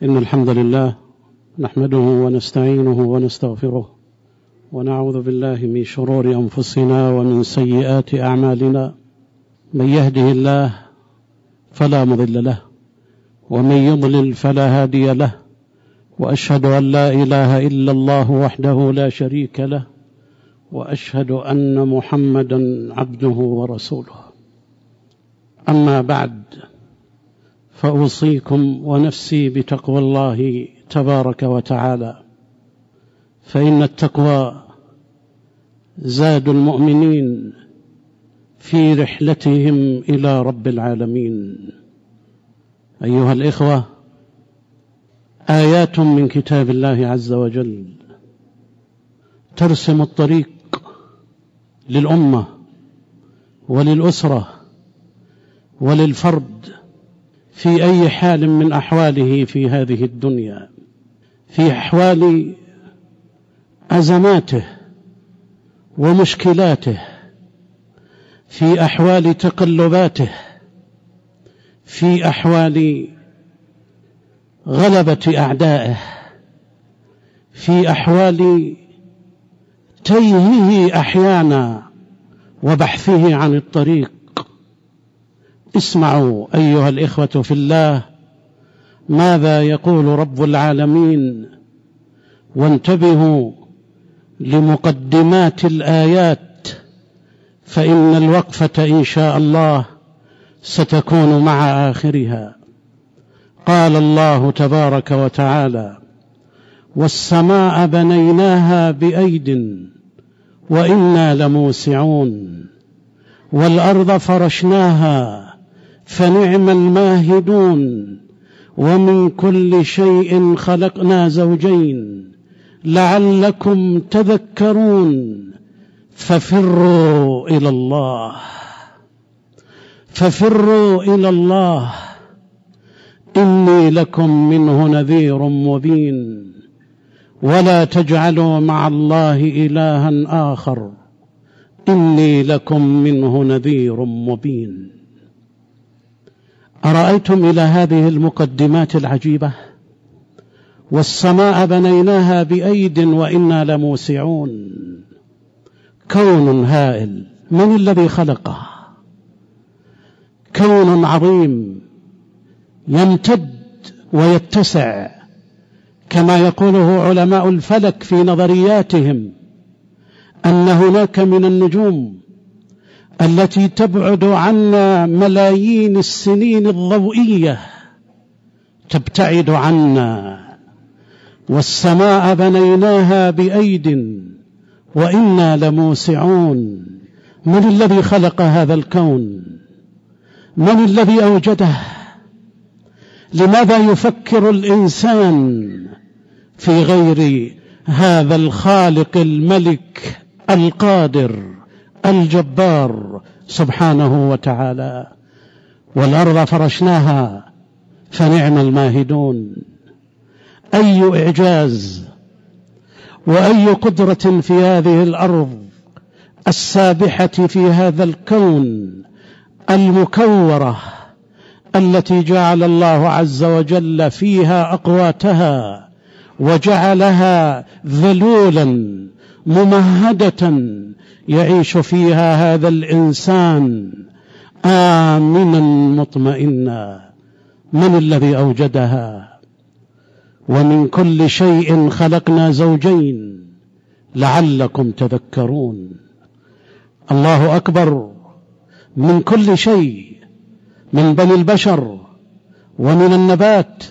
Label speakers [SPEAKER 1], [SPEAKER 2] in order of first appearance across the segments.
[SPEAKER 1] إن الحمد لله نحمده ونستعينه ونستغفره ونعوذ بالله من شرور أنفسنا ومن سيئات أعمالنا. من يهده الله فلا مضل له ومن يضلل فلا هادي له، وأشهد أن لا إله إلا الله وحده لا شريك له، وأشهد أن محمدا عبده ورسوله. أما بعد، فأوصيكم ونفسي بتقوى الله تبارك وتعالى، فإن التقوى زاد المؤمنين في رحلتهم إلى رب العالمين. أيها الإخوة، آيات من كتاب الله عز وجل ترسم الطريق للأمة وللأسرة وللفرد في أي حال من أحواله في هذه الدنيا، في أحوال أزماته ومشكلاته، في أحوال تقلباته، في أحوال غلبة أعدائه، في أحوال تيهه أحيانا وبحثه عن الطريق. اسمعوا أيها الإخوة في الله ماذا يقول رب العالمين، وانتبهوا لمقدمات الآيات، فإن الوقفة إن شاء الله ستكون مع آخرها. قال الله تبارك وتعالى: والسماء بنيناها بأيد وإنا لموسعون، والأرض فرشناها فنعم الماهدون، ومن كل شيء خلقنا زوجين لعلكم تذكرون، ففروا إلى الله، ففروا إلى الله إني لكم منه نذير مبين، ولا تجعلوا مع الله إلها آخر إني لكم منه نذير مبين. أرأيتم إلى هذه المقدمات العجيبة؟ والسماء بنيناها بأيد وإنا لموسعون، كون هائل، من الذي خلقه؟ كون عظيم يمتد ويتسع، كما يقوله علماء الفلك في نظرياتهم، أن هناك من النجوم التي تبعد عنا ملايين السنين الضوئية تبتعد عنا. والسماء بنيناها بأيد وإنا لموسعون. من الذي خلق هذا الكون؟ من الذي أوجده؟ لماذا يفكر الإنسان في غير هذا الخالق الملك القادر الجبار سبحانه وتعالى؟ والأرض فرشناها فنعم الماهدون. أي إعجاز وأي قدرة في هذه الأرض السابحة في هذا الكون المكورة، التي جعل الله عز وجل فيها أقواتها وجعلها ذلولا ممهدة يعيش فيها هذا الإنسان آمنا مطمئنا. من الذي أوجدها؟ ومن كل شيء خلقنا زوجين لعلكم تذكرون. الله أكبر. من كل شيء، من بني البشر ومن النبات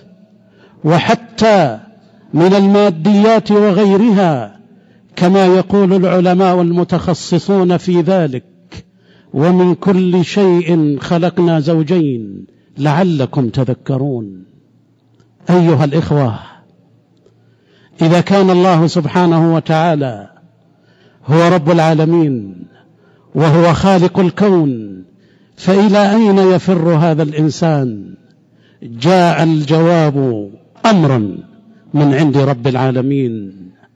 [SPEAKER 1] وحتى من الماديات وغيرها، كما يقول العلماء المتخصصون في ذلك: ومن كل شيء خلقنا زوجين لعلكم تذكرون. أيها الإخوة، إذا كان الله سبحانه وتعالى هو رب العالمين وهو خالق الكون، فإلى أين يفر هذا الإنسان؟ جاء الجواب أمرا من عند رب العالمين،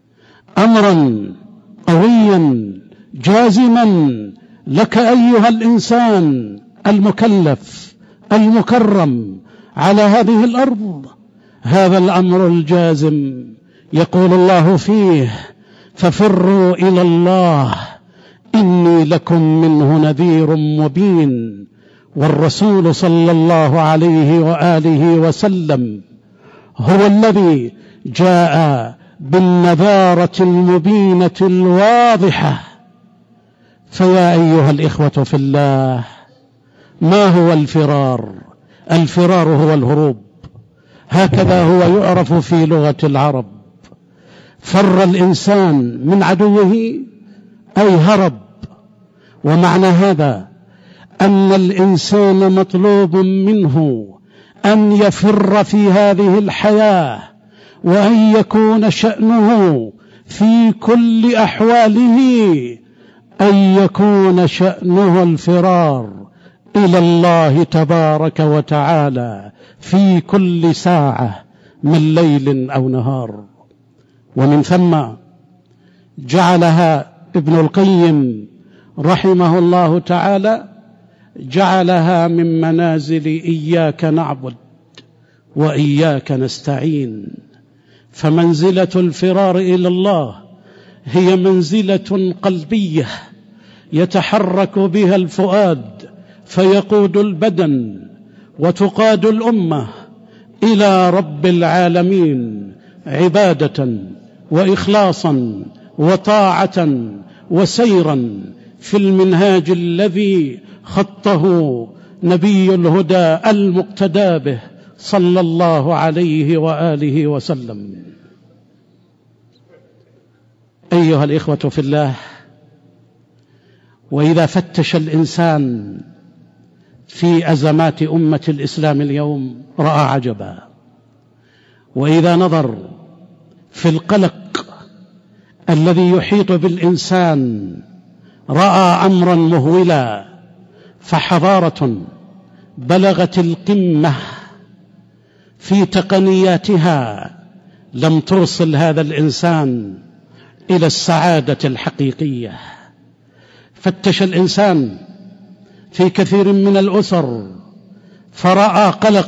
[SPEAKER 1] أمرا قويا جازما لك أيها الإنسان المكلف المكرم على هذه الأرض، هذا الأمر الجازم يقول الله فيه: ففروا إلى الله إني لكم منه نذير مبين. والرسول صلى الله عليه وآله وسلم هو الذي جاء بالنذارة المبينة الواضحة. فيا أيها الإخوة في الله، ما هو الفرار؟ الفرار هو الهروب، هكذا هو يعرف في لغة العرب. فر الإنسان من عدوه أي هرب. ومعنى هذا أن الإنسان مطلوب منه أن يفر في هذه الحياة، وأن يكون شأنه في كل أحواله أن يكون شأنه الفرار إلى الله تبارك وتعالى في كل ساعة من ليل أو نهار. ومن ثم جعلها ابن القيم رحمه الله تعالى، جعلها من منازل إياك نعبد وإياك نستعين. فمنزلة الفرار إلى الله هي منزلة قلبية يتحرك بها الفؤاد فيقود البدن، وتقاد الأمة إلى رب العالمين عبادة وإخلاصا وطاعة وسيرا في المنهاج الذي خطه نبي الهدى المقتدى به صلى الله عليه وآله وسلم. أيها الإخوة في الله، وإذا فتش الإنسان في أزمات أمة الإسلام اليوم رأى عجبا، وإذا نظر في القلق الذي يحيط بالإنسان رأى أمرا مهولا. فحضارة بلغت القمة في تقنياتها لم توصل هذا الإنسان إلى السعادة الحقيقية. فتش الإنسان في كثير من الأسر فرأى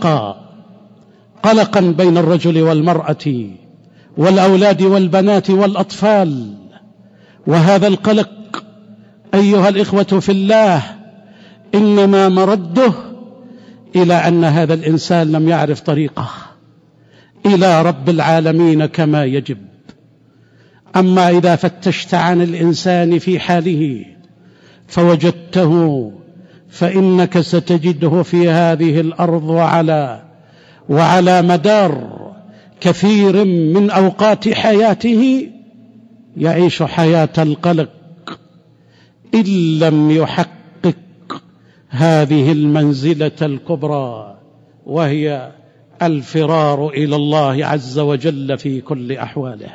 [SPEAKER 1] قلقا بين الرجل والمرأة والأولاد والبنات والأطفال. وهذا القلق أيها الإخوة في الله إنما مرده إلى أن هذا الإنسان لم يعرف طريقه إلى رب العالمين كما يجب. أما إذا فتشت عن الإنسان في حاله فوجدته، فإنك ستجده في هذه الأرض وعلى مدار كثير من أوقات حياته يعيش حياة القلق إن لم يحقق هذه المنزلة الكبرى، وهي الفرار إلى الله عز وجل في كل أحواله.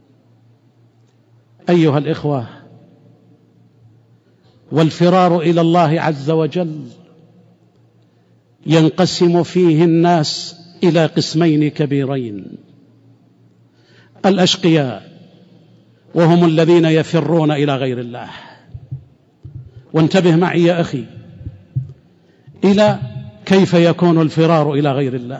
[SPEAKER 1] أيها الإخوة، والفرار إلى الله عز وجل ينقسم فيه الناس إلى قسمين كبيرين: الأشقياء، وهم الذين يفرون إلى غير الله. وانتبه معي يا أخي إلى كيف يكون الفرار إلى غير الله.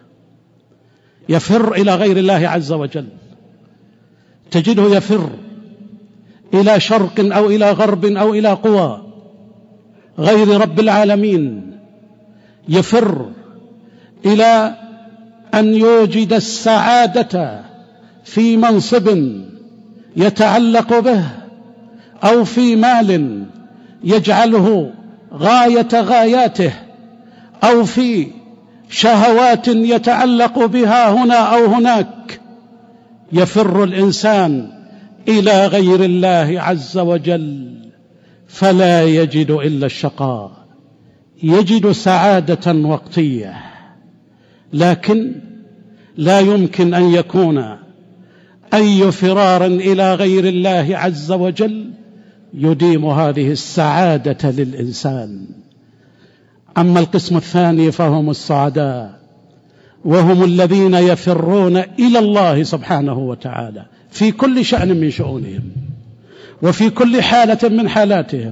[SPEAKER 1] يفر إلى غير الله عز وجل، تجده يفر إلى شرق أو إلى غرب أو إلى قوى غير رب العالمين. يفر إلى أن يوجد السعادة في منصب يتعلق به، أو في مال يجعله غاية غاياته، أو في شهوات يتعلق بها هنا أو هناك. يفر الإنسان إلى غير الله عز وجل فلا يجد إلا الشقاء، يجد سعادة وقتية، لكن لا يمكن أن يكون أي فرار إلى غير الله عز وجل يديم هذه السعادة للإنسان. أما القسم الثاني فهم السعداء، وهم الذين يفرون إلى الله سبحانه وتعالى في كل شأن من شؤونهم وفي كل حالة من حالاتهم.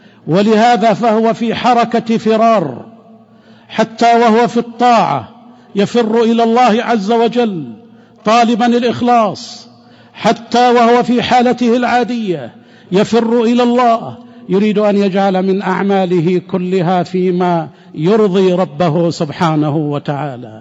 [SPEAKER 1] ولهذا فهو في حركة فرار، حتى وهو في الطاعة يفر إلى الله عز وجل طالبا الإخلاص، حتى وهو في حالته العادية يفر إلى الله يريد أن يجعل من أعماله كلها فيما يرضي ربه سبحانه وتعالى.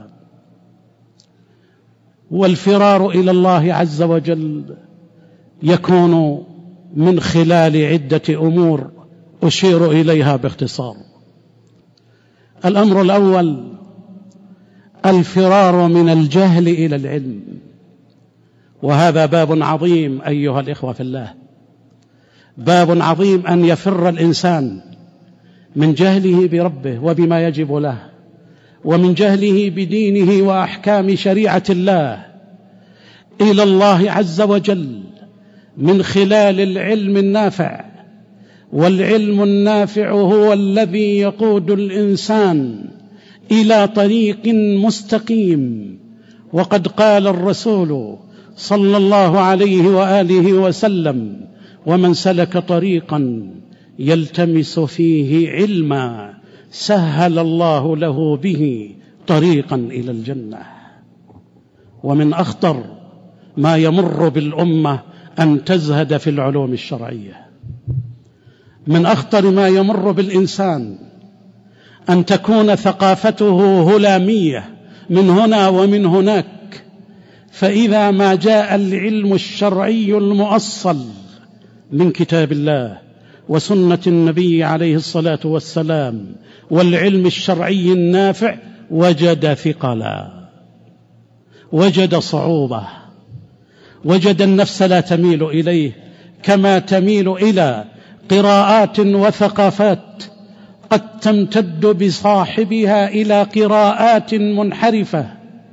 [SPEAKER 1] والفرار إلى الله عز وجل يكون من خلال عدة أمور أشير إليها باختصار. الأمر الأول الفرار من الجهل إلى العلم، وهذا باب عظيم أيها الإخوة في الله، باب عظيم أن يفر الإنسان من جهله بربه وبما يجب له، ومن جهله بدينه وأحكام شريعة الله إلى الله عز وجل من خلال العلم النافع. والعلم النافع هو الذي يقود الإنسان إلى طريق مستقيم. وقد قال الرسول صلى الله عليه وآله وسلم: ومن سلك طريقا يلتمس فيه علما سهل الله له به طريقا إلى الجنة. ومن أخطر ما يمر بالأمة أن تزهد في العلوم الشرعية، من أخطر ما يمر بالإنسان أن تكون ثقافته هلامية من هنا ومن هناك، فإذا ما جاء العلم الشرعي المؤصل من كتاب الله وسنة النبي عليه الصلاة والسلام والعلم الشرعي النافع وجد ثقلا، وجد صعوبة، وجد النفس لا تميل إليه كما تميل إلى قراءات وثقافات قد تمتد بصاحبها إلى قراءات منحرفة.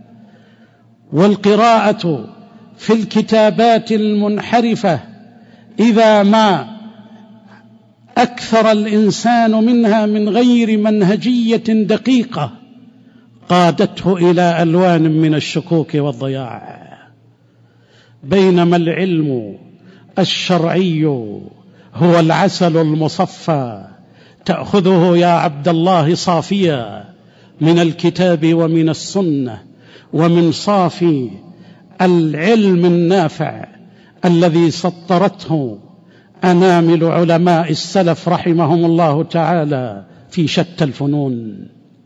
[SPEAKER 1] والقراءة في الكتابات المنحرفة إذا ما أكثر الإنسان منها من غير منهجية دقيقة قادته إلى ألوان من الشكوك والضياع. بينما العلم الشرعي هو العسل المصفى، تأخذه يا عبد الله صافيا من الكتاب ومن السنة ومن صافي العلم النافع الذي سطرته أنامل علماء السلف رحمهم الله تعالى في شتى الفنون.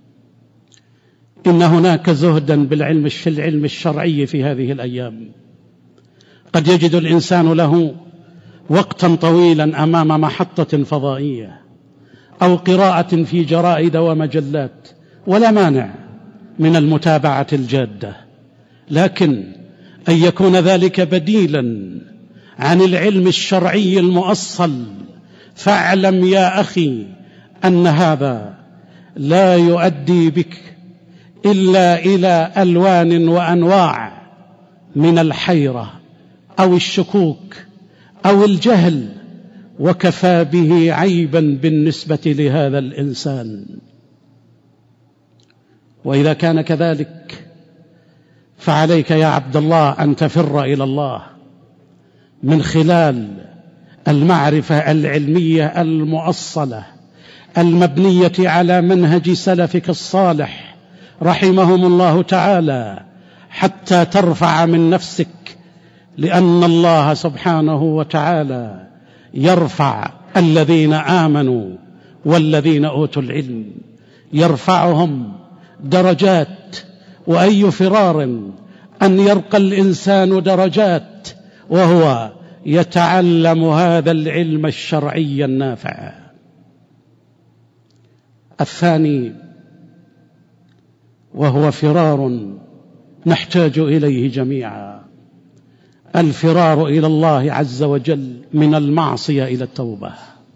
[SPEAKER 1] إن هناك زهدا بالعلم الشرعي في هذه الأيام، قد يجد الإنسان له وقتا طويلا أمام محطة فضائية أو قراءة في جرائد ومجلات، ولا مانع من المتابعة الجادة، لكن أن يكون ذلك بديلا عن العلم الشرعي المؤصل، فاعلم يا أخي أن هذا لا يؤدي بك إلا إلى ألوان وأنواع من الحيرة أو الشكوك أو الجهل، وكفى به عيبا بالنسبة لهذا الإنسان. وإذا كان كذلك فعليك يا عبد الله أن تفر إلى الله من خلال المعرفة العلمية المؤصلة المبنية على منهج سلفك الصالح رحمهم الله تعالى، حتى ترفع من نفسك، لأن الله سبحانه وتعالى يرفع الذين آمنوا والذين أوتوا العلم، يرفعهم درجات. وأي فرار أن يرقى الإنسان درجات وهو يتعلم هذا العلم الشرعي النافع. الثاني وهو فرار نحتاج إليه جميعا، الفرار إلى الله عز وجل من المعصية إلى التوبة.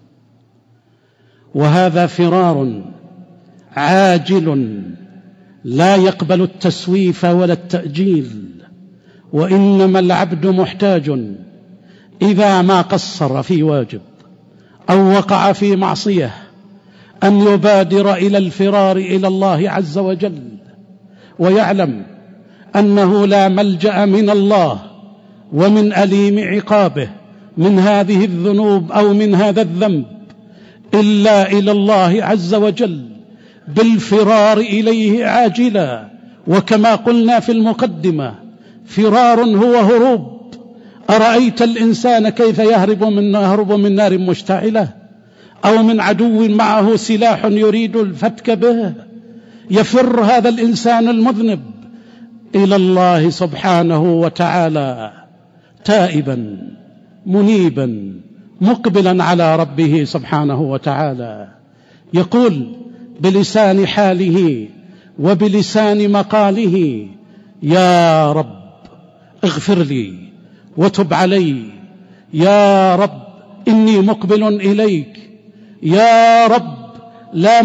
[SPEAKER 1] وهذا فرار عاجل لا يقبل التسويف ولا التأجيل، وإنما العبد محتاج إذا ما قصر في واجب أو وقع في معصية أن يبادر إلى الفرار إلى الله عز وجل، ويعلم أنه لا ملجأ من الله ومن أليم عقابه من هذه الذنوب أو من هذا الذنب إلا إلى الله عز وجل، بالفرار إليه عاجلا وكما قلنا في المقدمة فرار هو هروب. أرأيت الإنسان كيف يهرب من نار مشتعلة أو من عدو معه سلاح يريد الفتك به؟ يفر هذا الإنسان المذنب إلى الله سبحانه وتعالى تائبا منيبا مقبلا على ربه سبحانه وتعالى، يقول بلسان حاله وبلسان مقاله: يا رب اغفر لي وتب علي، يا رب إني مقبل إليك، يا رب لا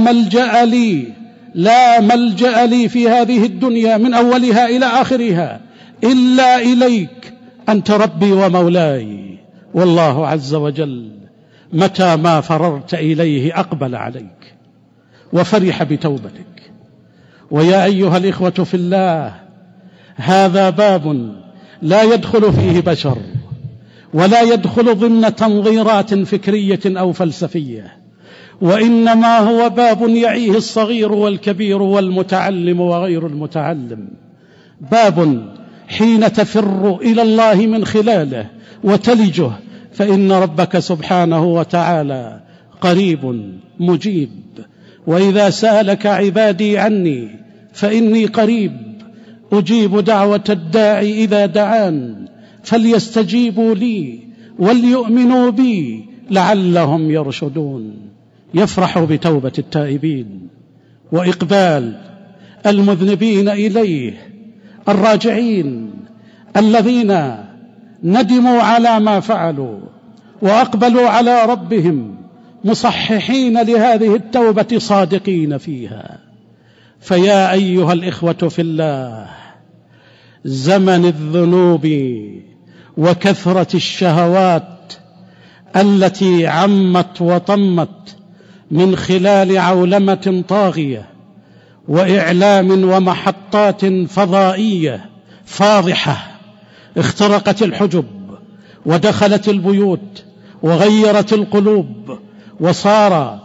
[SPEAKER 1] ملجأ لي في هذه الدنيا من أولها إلى آخرها إلا إليك، أنت ربي ومولاي. والله عز وجل متى ما فررت إليه أقبل عليك وفرح بتوبتك. ويا أيها الإخوة في الله، هذا باب لا يدخل فيه بشر ولا يدخل ضمن تنظيرات فكرية أو فلسفية، وإنما هو باب يعيه الصغير والكبير والمتعلم وغير المتعلم. باب حين تفر إلى الله من خلاله وتلجه فإن ربك سبحانه وتعالى قريب مجيب. وإذا سألك عبادي عني فإني قريب أجيب دعوة الداعي إذا دعان، فليستجيبوا لي وليؤمنوا بي لعلهم يرشدون. يفرح بتوبة التائبين وإقبال المذنبين إليه الراجعين الذين ندموا على ما فعلوا وأقبلوا على ربهم مصححين لهذه التوبة صادقين فيها. فيا أيها الإخوة في الله، زمن الذنوب وكثرة الشهوات التي عمت وطمت من خلال عولمة طاغية وإعلام ومحطات فضائية فاضحة اخترقت الحجب ودخلت البيوت وغيرت القلوب، وصار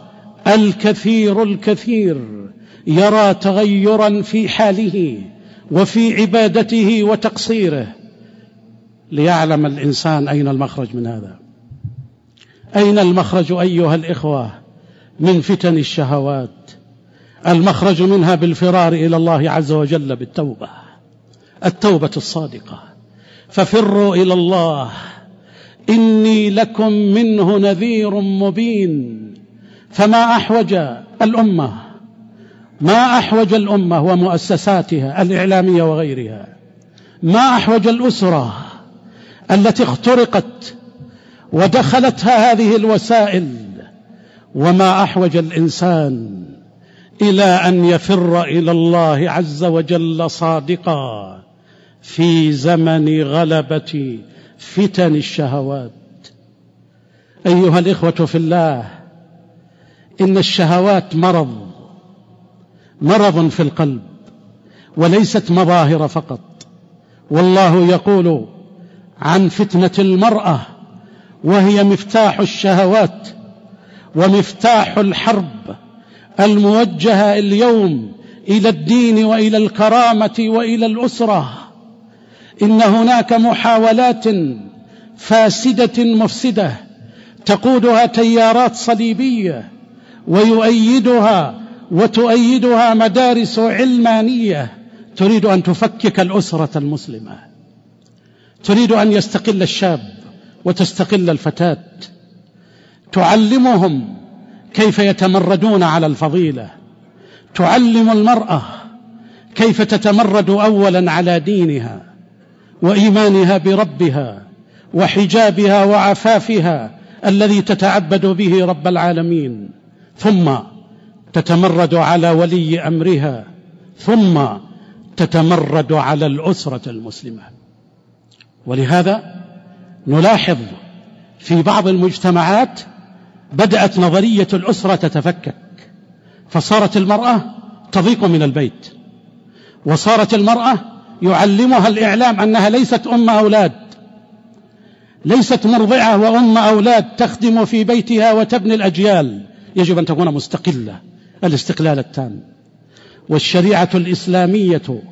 [SPEAKER 1] الكثير يرى تغيرا في حاله وفي عبادته وتقصيره. ليعلم الإنسان أين المخرج من هذا، أين المخرج أيها الإخوة من فتن الشهوات؟ المخرج منها بالفرار إلى الله عز وجل بالتوبة، التوبة الصادقة. ففروا إلى الله إني لكم منه نذير مبين. فما أحوج الأمة، ما أحوج الأمة ومؤسساتها الإعلامية وغيرها، ما أحوج الأسرة التي اخترقت ودخلتها هذه الوسائل، وما أحوج الإنسان إلى أن يفر إلى الله عز وجل صادقا في زمن غلبة فتن الشهوات. أيها الإخوة في الله، إن الشهوات مرض في القلب وليست مظاهر فقط. والله يقول عن فتنة المرأة وهي مفتاح الشهوات ومفتاح الحرب الموجهة اليوم إلى الدين وإلى الكرامة وإلى الأسرة. إن هناك محاولات فاسدة مفسدة تقودها تيارات صليبية وتؤيدها مدارس علمانية تريد أن تفكك الأسرة المسلمة، تريد أن يستقل الشاب وتستقل الفتاة، تعلمهم كيف يتمردون على الفضيلة، تعلم المرأة كيف تتمرد أولا على دينها وإيمانها بربها وحجابها وعفافها الذي تتعبد به رب العالمين، ثم تتمرد على ولي أمرها، ثم تتمرد على الأسرة المسلمة. ولهذا نلاحظ في بعض المجتمعات بدأت نظرية الأسرة تتفكك، فصارت المرأة تضيق من البيت، وصارت المرأة يعلمها الإعلام أنها ليست أم أولاد، ليست مرضعة وأم أولاد تخدم في بيتها وتبني الأجيال، يجب أن تكون مستقلة الاستقلال التام. والشريعة الإسلامية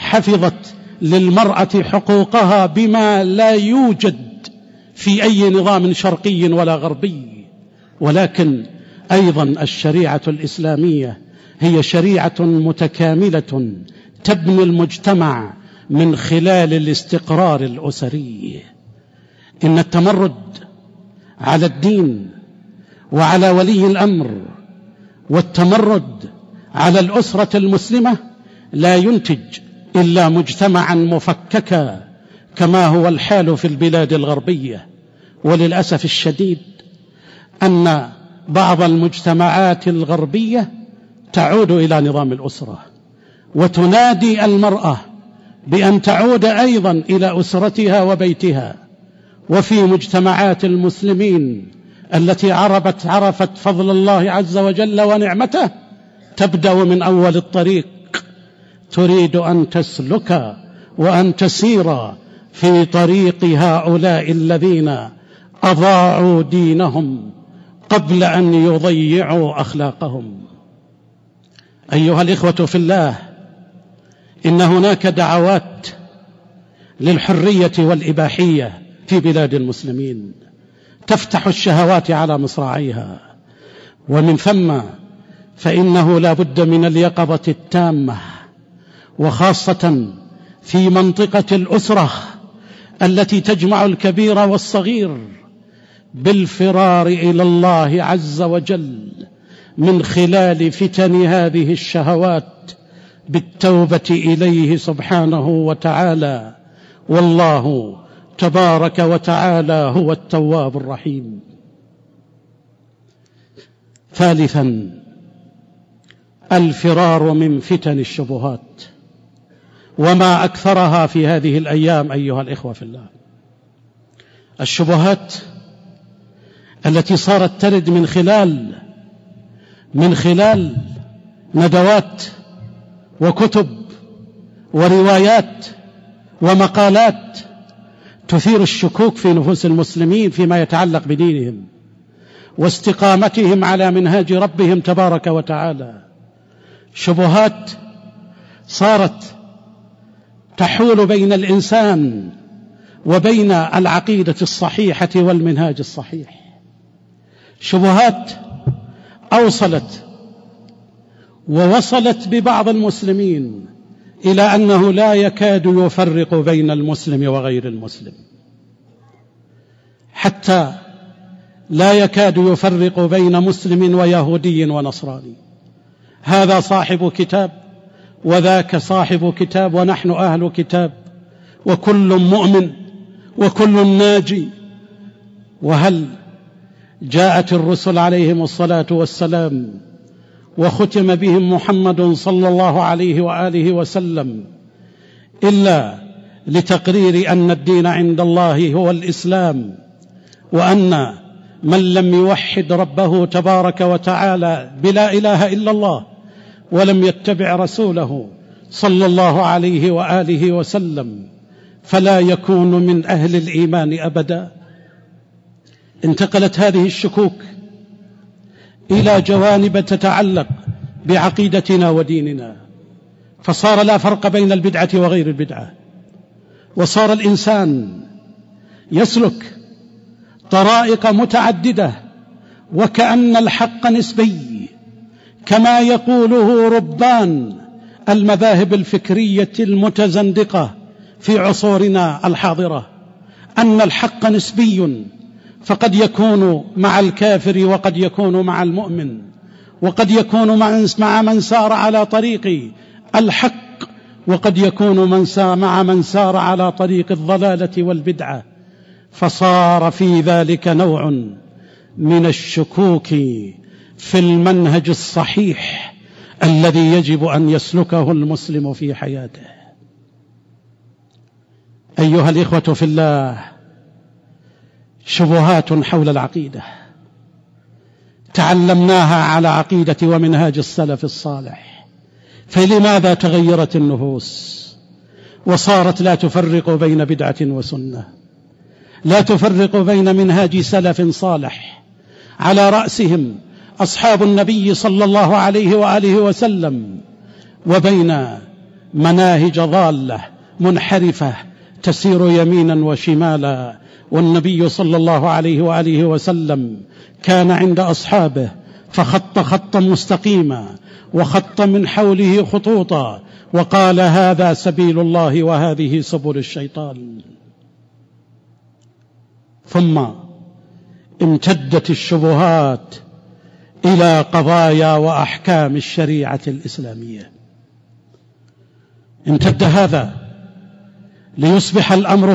[SPEAKER 1] حفظت للمرأة حقوقها بما لا يوجد في أي نظام شرقي ولا غربي، ولكن أيضا الشريعة الإسلامية هي شريعة متكاملة تبني المجتمع من خلال الاستقرار الأسري. إن التمرد على الدين وعلى ولي الأمر والتمرد على الأسرة المسلمة لا ينتج إلا مجتمعا مفككا كما هو الحال في البلاد الغربية. وللأسف الشديد أن بعض المجتمعات الغربية تعود إلى نظام الأسرة وتنادي المرأة بأن تعود أيضا إلى أسرتها وبيتها. وفي مجتمعات المسلمين التي عرفت فضل الله عز وجل ونعمته تبدأ من أول الطريق، تريد أن تسلك وأن تسير في طريق هؤلاء الذين أضاعوا دينهم قبل أن يضيعوا أخلاقهم. أيها الإخوة في الله، إن هناك دعوات للحرية والإباحية في بلاد المسلمين تفتح الشهوات على مصراعيها، ومن ثم فإنه لا بد من اليقظة التامة، وخاصة في منطقة الأسرة التي تجمع الكبير والصغير، بالفرار إلى الله عز وجل من خلال فتن هذه الشهوات بالتوبة إليه سبحانه وتعالى، والله تبارك وتعالى هو التواب الرحيم. ثالثا، الفرار من فتن الشبهات، وما أكثرها في هذه الأيام أيها الإخوة في الله. الشبهات التي صارت ترد من خلال ندوات وكتب وروايات ومقالات تثير الشكوك في نفوس المسلمين فيما يتعلق بدينهم واستقامتهم على منهاج ربهم تبارك وتعالى. شبهات صارت تحول بين الإنسان وبين العقيدة الصحيحة والمنهاج الصحيح. شبهات أوصلت ووصلت ببعض المسلمين إلى أنه لا يكاد يفرق بين المسلم وغير المسلم، حتى لا يكاد يفرق بين مسلم ويهودي ونصراني. هذا صاحب كتاب وذاك صاحب كتاب، ونحن أهل كتاب، وكل مؤمن وكل ناجي. وهل جاءت الرسل عليهم الصلاة والسلام وختم بهم محمد صلى الله عليه وآله وسلم إلا لتقرير أن الدين عند الله هو الإسلام، وأن من لم يوحد ربه تبارك وتعالى بلا إله إلا الله ولم يتبع رسوله صلى الله عليه وآله وسلم فلا يكون من أهل الإيمان أبدا. انتقلت هذه الشكوك إلى جوانب تتعلق بعقيدتنا وديننا، فصار لا فرق بين البدعة وغير البدعة، وصار الإنسان يسلك طرائق متعددة، وكأن الحق نسبي كما يقوله ربان المذاهب الفكرية المتزندقة في عصورنا الحاضرة، أن الحق نسبي، فقد يكون مع الكافر وقد يكون مع المؤمن، وقد يكون مع من سار على طريق الحق، وقد يكون مع من سار على طريق الضلالة والبدعة. فصار في ذلك نوع من الشكوك في المنهج الصحيح الذي يجب أن يسلكه المسلم في حياته. أيها الإخوة في الله، شبهات حول العقيدة تعلمناها على عقيدة ومنهاج السلف الصالح، فلماذا تغيرت النفوس وصارت لا تفرق بين بدعة وسنة، لا تفرق بين منهاج سلف صالح على رأسهم أصحاب النبي صلى الله عليه وآله وسلم، وبين مناهج ضالة منحرفة تسير يمينا وشمالا. والنبي صلى الله عليه وآله وسلم كان عند أصحابه فخط خطا مستقيما وخط من حوله خطوطا وقال: هذا سبيل الله وهذه سبل الشيطان. ثم امتدت الشبهات إلى قضايا وأحكام الشريعة الإسلامية. امتد هذا ليصبح الأمر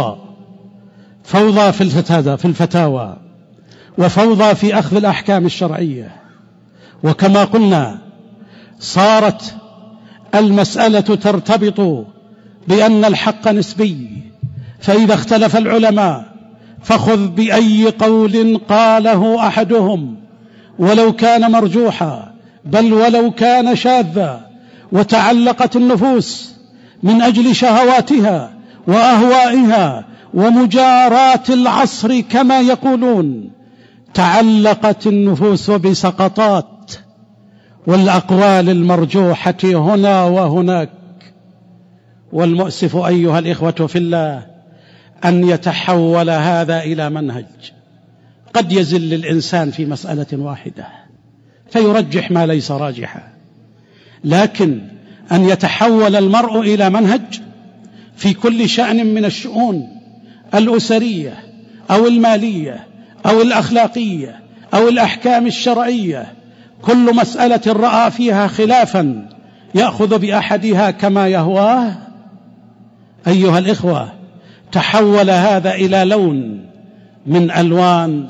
[SPEAKER 1] فوضى في الفتاوى، وفوضى في أخذ الأحكام الشرعية. وكما قلنا صارت المسألة ترتبط بأن الحق نسبي، فإذا اختلف العلماء فخذ بأي قول قاله أحدهم ولو كان مرجوحا بل ولو كان شاذا. وتعلقت النفوس من أجل شهواتها وأهوائها ومجارات العصر كما يقولون، تعلقت النفوس بسقطات والأقوال المرجوحة هنا وهناك. والمؤسف أيها الإخوة في الله أن يتحول هذا إلى منهج. قد يزل الإنسان في مسألة واحدة فيرجح ما ليس راجحا، لكن أن يتحول المرء إلى منهج في كل شأن من الشؤون الأسرية أو المالية أو الأخلاقية أو الأحكام الشرعية، كل مسألة رأى فيها خلافا يأخذ بأحدها كما يهواه. أيها الإخوة، تحول هذا إلى لون من ألوان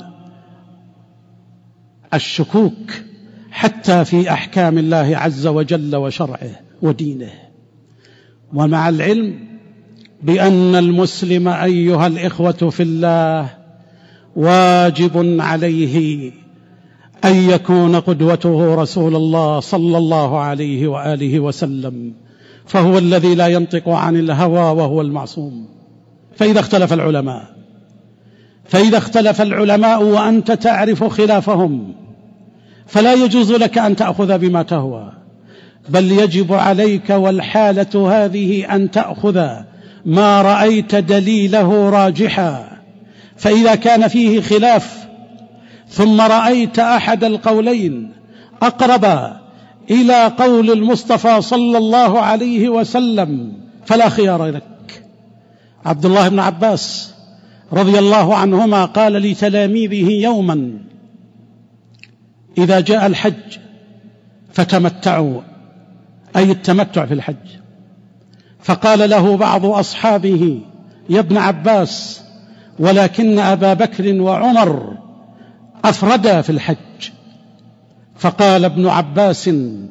[SPEAKER 1] الشكوك حتى في أحكام الله عز وجل وشرعه ودينه. ومع العلم بأن المسلم أيها الإخوة في الله واجب عليه أن يكون قدوته رسول الله صلى الله عليه وآله وسلم، فهو الذي لا ينطق عن الهوى وهو المعصوم. فإذا اختلف العلماء وأنت تعرف خلافهم فلا يجوز لك أن تأخذ بما تهوى، بل يجب عليك والحالة هذه أن تأخذ ما رأيت دليله راجحا. فإذا كان فيه خلاف ثم رأيت أحد القولين أقرب إلى قول المصطفى صلى الله عليه وسلم فلا خيار لك. عبد الله بن عباس رضي الله عنهما قال لتلاميذه يوما: إذا جاء الحج فتمتعوا، أي التمتع في الحج. فقال له بعض أصحابه: يا ابن عباس، ولكن أبا بكر وعمر أفردا في الحج. فقال ابن عباس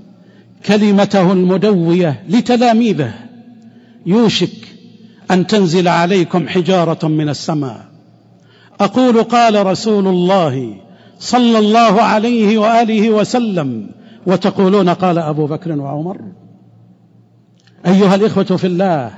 [SPEAKER 1] كلمته المدوية لتلاميذه: يوشك أن تنزل عليكم حجارة من السماء. أقول قال رسول الله صلى الله عليه وآله وسلم وتقولون قال أبو بكر وعمر. أيها الإخوة في الله،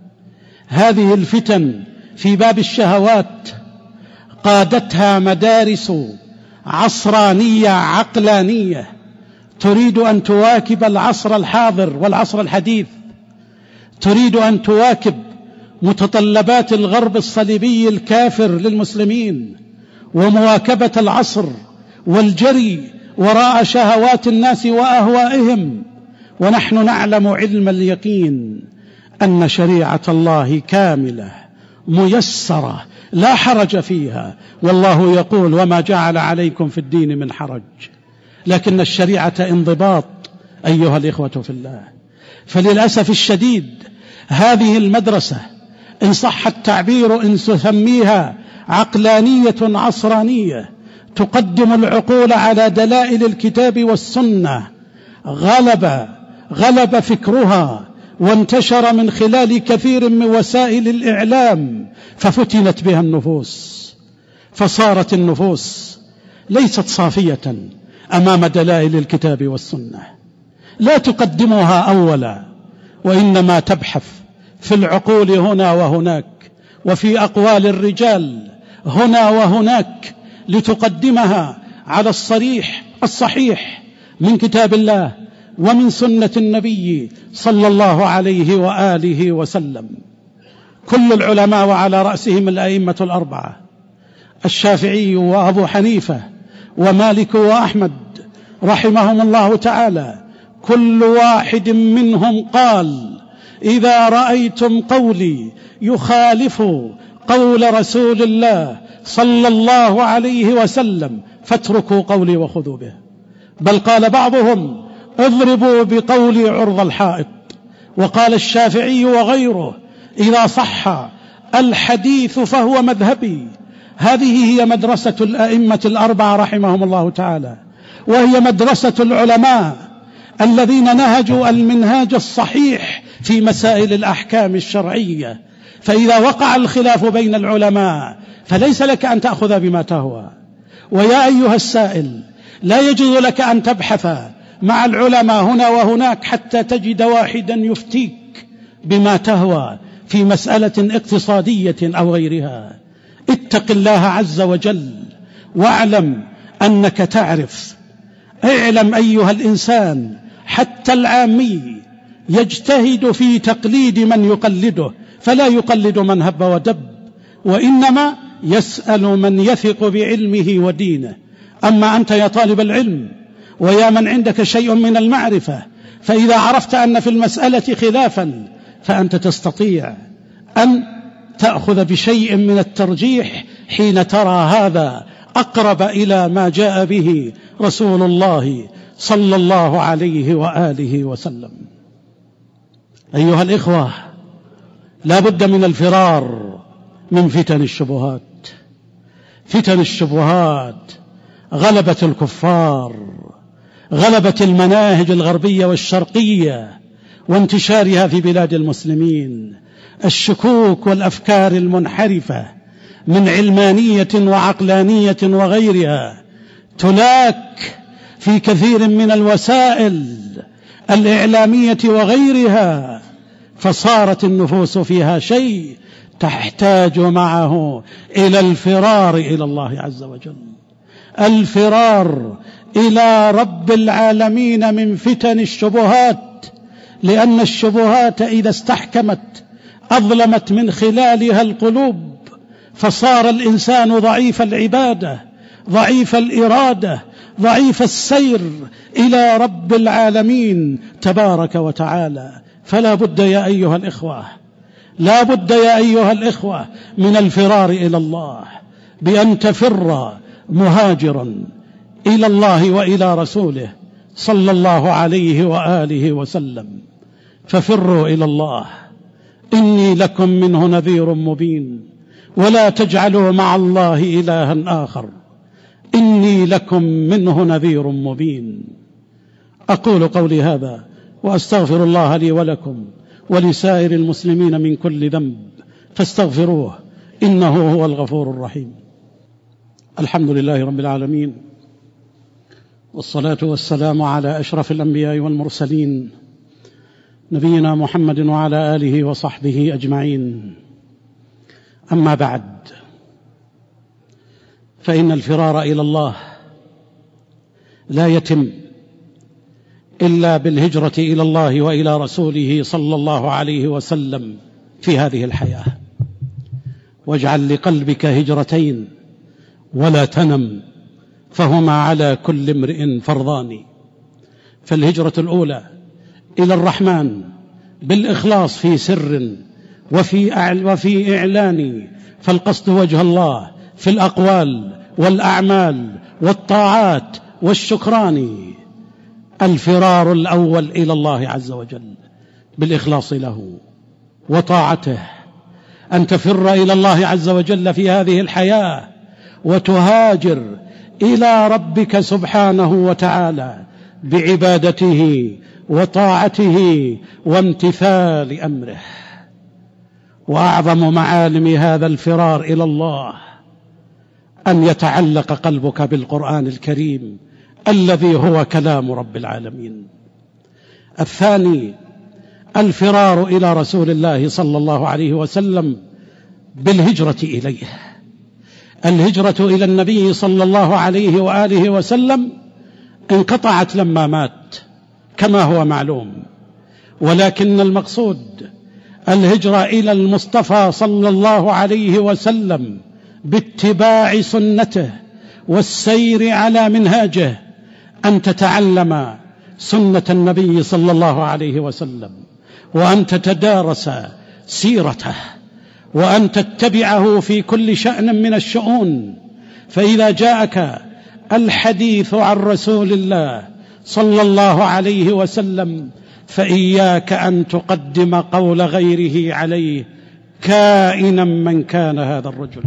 [SPEAKER 1] هذه الفتن في باب الشهوات قادتها مدارس عصرانية عقلانية تريد أن تواكب العصر الحاضر والعصر الحديث، تريد أن تواكب متطلبات الغرب الصليبي الكافر للمسلمين ومواكبة العصر والجري وراء شهوات الناس وأهوائهم. ونحن نعلم علم اليقين أن شريعة الله كاملة ميسرة لا حرج فيها، والله يقول: وما جعل عليكم في الدين من حرج. لكن الشريعة انضباط أيها الإخوة في الله. فللأسف الشديد هذه المدرسة إن صح التعبير إن تسميها عقلانية عصرانية تقدم العقول على دلائل الكتاب والسنة، غلب فكرها وانتشر من خلال كثير من وسائل الإعلام، ففتنت بها النفوس، فصارت النفوس ليست صافية أمام دلائل الكتاب والسنة، لا تقدمها أولا، وإنما تبحث في العقول هنا وهناك وفي أقوال الرجال هنا وهناك لتقدمها على الصحيح من كتاب الله ومن سنة النبي صلى الله عليه وآله وسلم. كل العلماء وعلى رأسهم الأئمة الأربعة الشافعي وأبو حنيفة ومالك وأحمد رحمهم الله تعالى، كل واحد منهم قال: إذا رأيتم قولي يخالف قول رسول الله صلى الله عليه وسلم فاتركوا قولي وخذوا به. بل قال بعضهم: اضربوا بقولي عرض الحائط. وقال الشافعي وغيره: إذا صح الحديث فهو مذهبي. هذه هي مدرسة الأئمة الأربعة رحمهم الله تعالى، وهي مدرسة العلماء الذين نهجوا المنهاج الصحيح في مسائل الأحكام الشرعية. فإذا وقع الخلاف بين العلماء فليس لك أن تأخذ بما تهوى. ويا أيها السائل، لا يجوز لك أن تبحث مع العلماء هنا وهناك حتى تجد واحدا يفتيك بما تهوى في مسألة اقتصادية أو غيرها. اتق الله عز وجل واعلم أنك تعرف. اعلم أيها الإنسان، حتى العامي يجتهد في تقليد من يقلده، فلا يقلد من هب ودب، وإنما يسأل من يثق بعلمه ودينه. أما أنت يا طالب العلم ويا من عندك شيء من المعرفة، فإذا عرفت أن في المسألة خلافا فأنت تستطيع أن تأخذ بشيء من الترجيح حين ترى هذا أقرب إلى ما جاء به رسول الله صلى الله عليه وآله وسلم. أيها الإخوة، لا بد من الفرار من فتن الشبهات. فتن الشبهات غلبت الكفار، غلبت المناهج الغربية والشرقية وانتشارها في بلاد المسلمين. الشكوك والأفكار المنحرفة من علمانية وعقلانية وغيرها تلاك في كثير من الوسائل الإعلامية وغيرها، فصارت النفوس فيها شيء تحتاج معه إلى الفرار إلى الله عز وجل، الفرار إلى رب العالمين من فتن الشبهات. لأن الشبهات إذا استحكمت أظلمت من خلالها القلوب، فصار الإنسان ضعيف العبادة، ضعيف الإرادة، ضعيف السير إلى رب العالمين تبارك وتعالى. فلا بد يا أيها الإخوة، لا بد يا أيها الإخوة من الفرار إلى الله، بأن تفر مهاجرا إلى الله وإلى رسوله صلى الله عليه وآله وسلم. ففروا إلى الله، إني لكم منه نذير مبين، ولا تجعلوا مع الله إلها آخر، إني لكم منه نذير مبين. أقول قولي هذا وأستغفر الله لي ولكم ولسائر المسلمين من كل ذنب، فاستغفروه إنه هو الغفور الرحيم. الحمد لله رب العالمين، والصلاة والسلام على أشرف الأنبياء والمرسلين، نبينا محمد وعلى آله وصحبه أجمعين. أما بعد، فإن الفرار إلى الله لا يتم إلا بالهجرة إلى الله وإلى رسوله صلى الله عليه وسلم في هذه الحياة. واجعل لقلبك هجرتين ولا تنم، فهما على كل امرئ فرضان. فالهجرة الأولى إلى الرحمن بالإخلاص في سر وفي إعلان، فالقصد وجه الله في الأقوال والأعمال والطاعات والشكران. الفرار الأول إلى الله عز وجل بالإخلاص له وطاعته، أن تفر إلى الله عز وجل في هذه الحياة وتهاجر إلى ربك سبحانه وتعالى بعبادته وطاعته وامتثال أمره. وأعظم معالم هذا الفرار إلى الله أن يتعلق قلبك بالقرآن الكريم الذي هو كلام رب العالمين. الثاني الفرار إلى رسول الله صلى الله عليه وسلم بالهجرة إليه. الهجرة إلى النبي صلى الله عليه وآله وسلم انقطعت لما مات، كما هو معلوم، ولكن المقصود الهجرة إلى المصطفى صلى الله عليه وسلم باتباع سنته والسير على منهاجه، أن تتعلم سنة النبي صلى الله عليه وسلم، وأن تتدارس سيرته، وأن تتبعه في كل شأن من الشؤون. فإذا جاءك الحديث عن رسول الله صلى الله عليه وسلم فإياك أن تقدم قول غيره عليه، كائنا من كان هذا الرجل.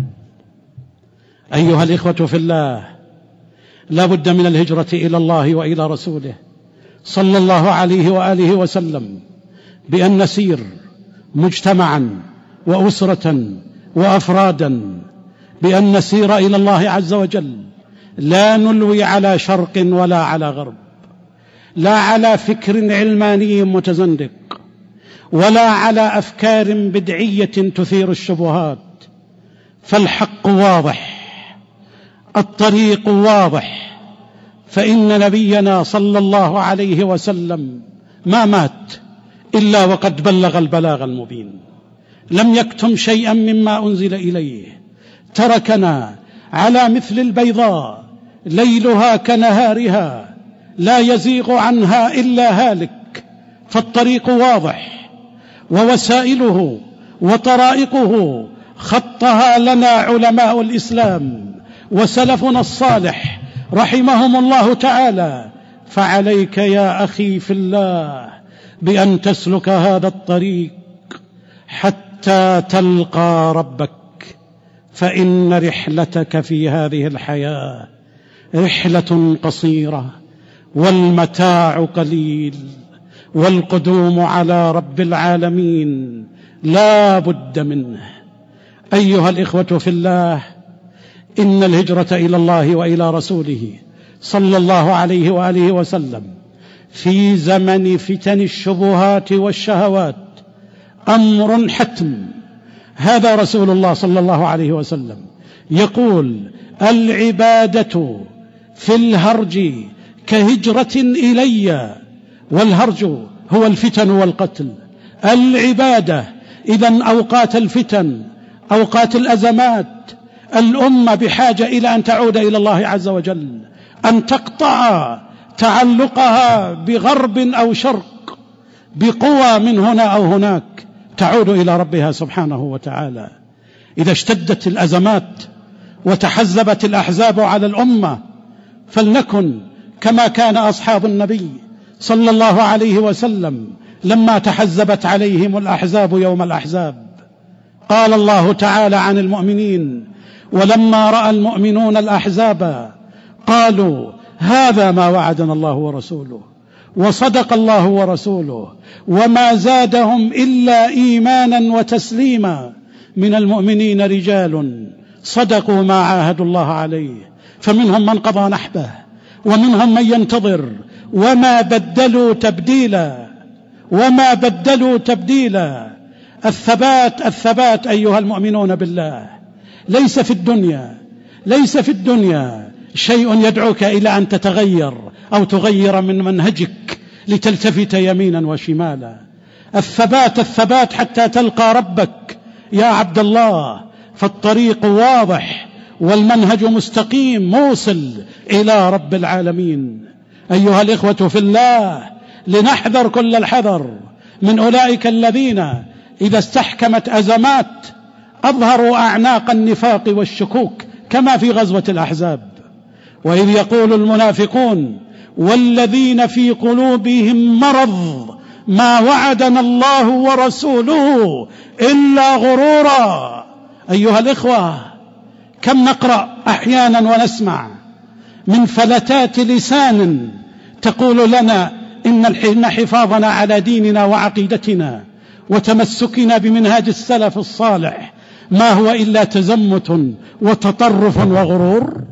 [SPEAKER 1] أيها الإخوة في الله، لا بد من الهجرة إلى الله وإلى رسوله صلى الله عليه وآله وسلم، بأن نسير مجتمعا وأسرة وأفرادا، بأن نسير إلى الله عز وجل، لا نلوي على شرق ولا على غرب، لا على فكر علماني متزندق، ولا على أفكار بدعية تثير الشبهات. فالحق واضح، الطريق واضح، فإن نبينا صلى الله عليه وسلم ما مات إلا وقد بلغ البلاغ المبين، لم يكتم شيئا مما أنزل إليه، تركنا على مثل البيضاء ليلها كنهارها، لا يزيغ عنها إلا هالك. فالطريق واضح، ووسائله وطرائقه خطها لنا علماء الإسلام وسلفنا الصالح رحمهم الله تعالى. فعليك يا أخي في الله بأن تسلك هذا الطريق حتى تلقى ربك، فإن رحلتك في هذه الحياة رحلة قصيرة، والمتاع قليل، والقدوم على رب العالمين لا بد منه. أيها الإخوة في الله، إن الهجرة إلى الله وإلى رسوله صلى الله عليه وآله وسلم في زمن فتن الشبهات والشهوات أمر حتم. هذا رسول الله صلى الله عليه وسلم يقول: العبادة في الهرج كهجرة إلي، والهرج هو الفتن والقتل. العبادة إذن أوقات الفتن، أوقات الأزمات، الأمة بحاجة إلى أن تعود إلى الله عز وجل، أن تقطع تعلقها بغرب أو شرق، بقوى من هنا أو هناك، تعود إلى ربها سبحانه وتعالى. إذا اشتدت الأزمات وتحزبت الأحزاب على الأمة، فلنكن كما كان أصحاب النبي صلى الله عليه وسلم لما تحزبت عليهم الأحزاب يوم الأحزاب. قال الله تعالى عن المؤمنين: ولما رأى المؤمنون الأحزاب قالوا هذا ما وعدنا الله ورسوله وصدق الله ورسوله وما زادهم إلا إيمانا وتسليما. من المؤمنين رجال صدقوا ما عاهدوا الله عليه، فمنهم من قضى نحبه ومنهم من ينتظر، وما بدلوا تبديلا، وما بدلوا تبديلا. الثبات أيها المؤمنون بالله. ليس في الدنيا شيء يدعوك إلى أن تتغير أو تغير من منهجك لتلتفت يمينا وشمالا. الثبات حتى تلقى ربك يا عبد الله. فالطريق واضح والمنهج مستقيم موصل إلى رب العالمين. أيها الإخوة في الله، لنحذر كل الحذر من أولئك الذين إذا استحكمت أزمات أظهروا أعناق النفاق والشكوك، كما في غزوة الأحزاب، وإذ يقول المنافقون والذين في قلوبهم مرض ما وعدنا الله ورسوله إلا غرورا. أيها الإخوة، كم نقرأ أحيانا ونسمع من فلتات لسان تقول لنا إن حفاظنا على ديننا وعقيدتنا وتمسكنا بمنهاج السلف الصالح ما هو إلا تزمت وتطرف وغرور.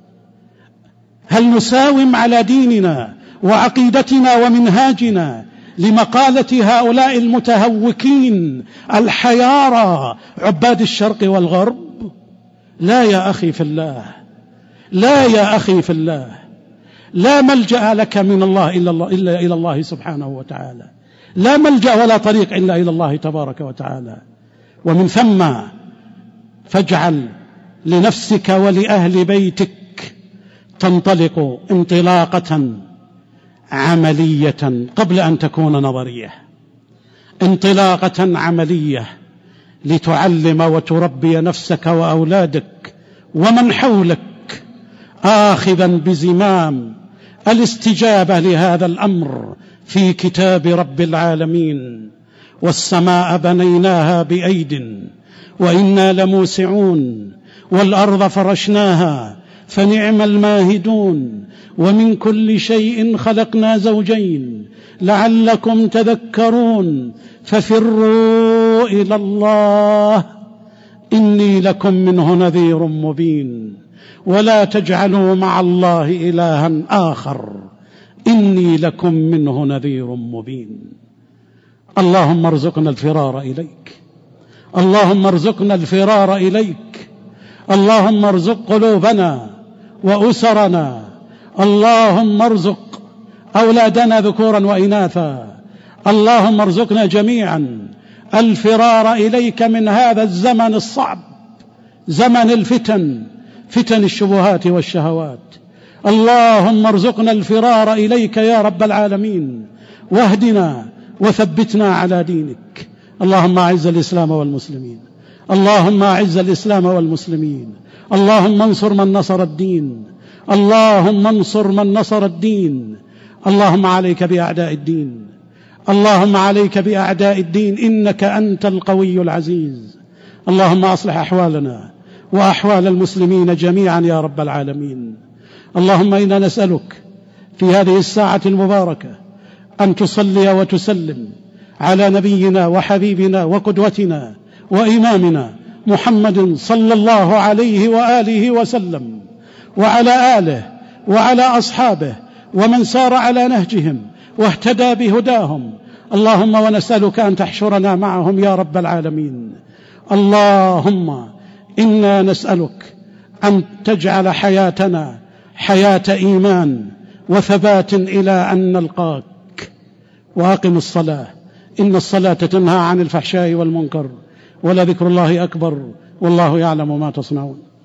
[SPEAKER 1] هل نساوم على ديننا وعقيدتنا ومنهاجنا لمقالة هؤلاء المتهوكين الحيارى عباد الشرق والغرب؟ لا يا أخي في الله، لا يا أخي في الله. لا ملجأ لك من الله إلا إلى الله سبحانه وتعالى، لا ملجأ ولا طريق إلا إلى الله تبارك وتعالى. ومن ثم فاجعل لنفسك ولأهل بيتك تنطلق انطلاقة عملية قبل أن تكون نظرية، انطلاقة عملية لتعلم وتربي نفسك وأولادك ومن حولك، آخذا بزمام الاستجابة لهذا الأمر في كتاب رب العالمين. والسماء بنيناها بأيد وإنا لموسعون، والأرض فرشناها فنعم الماهدون، ومن كل شيء خلقنا زوجين لعلكم تذكرون، ففروا إلى الله إني لكم منه نذير مبين، ولا تجعلوا مع الله إلها آخر إني لكم منه نذير مبين. اللهم ارزقنا الفرار إليك، اللهم ارزقنا الفرار إليك، اللهم ارزق قلوبنا وأسرنا، اللهم ارزق أولادنا ذكورا وإناثا، اللهم ارزقنا جميعا الفرار إليك من هذا الزمن الصعب، زمن الفتن، فتن الشبهات والشهوات. اللهم ارزقنا الفرار إليك يا رب العالمين، واهدنا وثبتنا على دينك. اللهم أعز الإسلام والمسلمين، اللهم أعز الإسلام والمسلمين، اللهم انصر من نصر الدين، اللهم انصر من نصر الدين. اللهم عليك بأعداء الدين، اللهم عليك بأعداء الدين، إنك أنت القوي العزيز. اللهم أصلح أحوالنا وأحوال المسلمين جميعا يا رب العالمين. اللهم إنا نسألك في هذه الساعة المباركة أن تصلي وتسلم على نبينا وحبيبنا وقدوتنا وإمامنا محمد صلى الله عليه وآله وسلم، وعلى آله وعلى أصحابه ومن سار على نهجهم واهتدى بهداهم. اللهم ونسألك أن تحشرنا معهم يا رب العالمين. اللهم إنا نسألك أن تجعل حياتنا حياة إيمان وثبات إلى أن نلقاك. وأقم الصلاة، إن الصلاة تنهى عن الفحشاء والمنكر، ولذكر الله أكبر، والله يعلم ما تصنعون.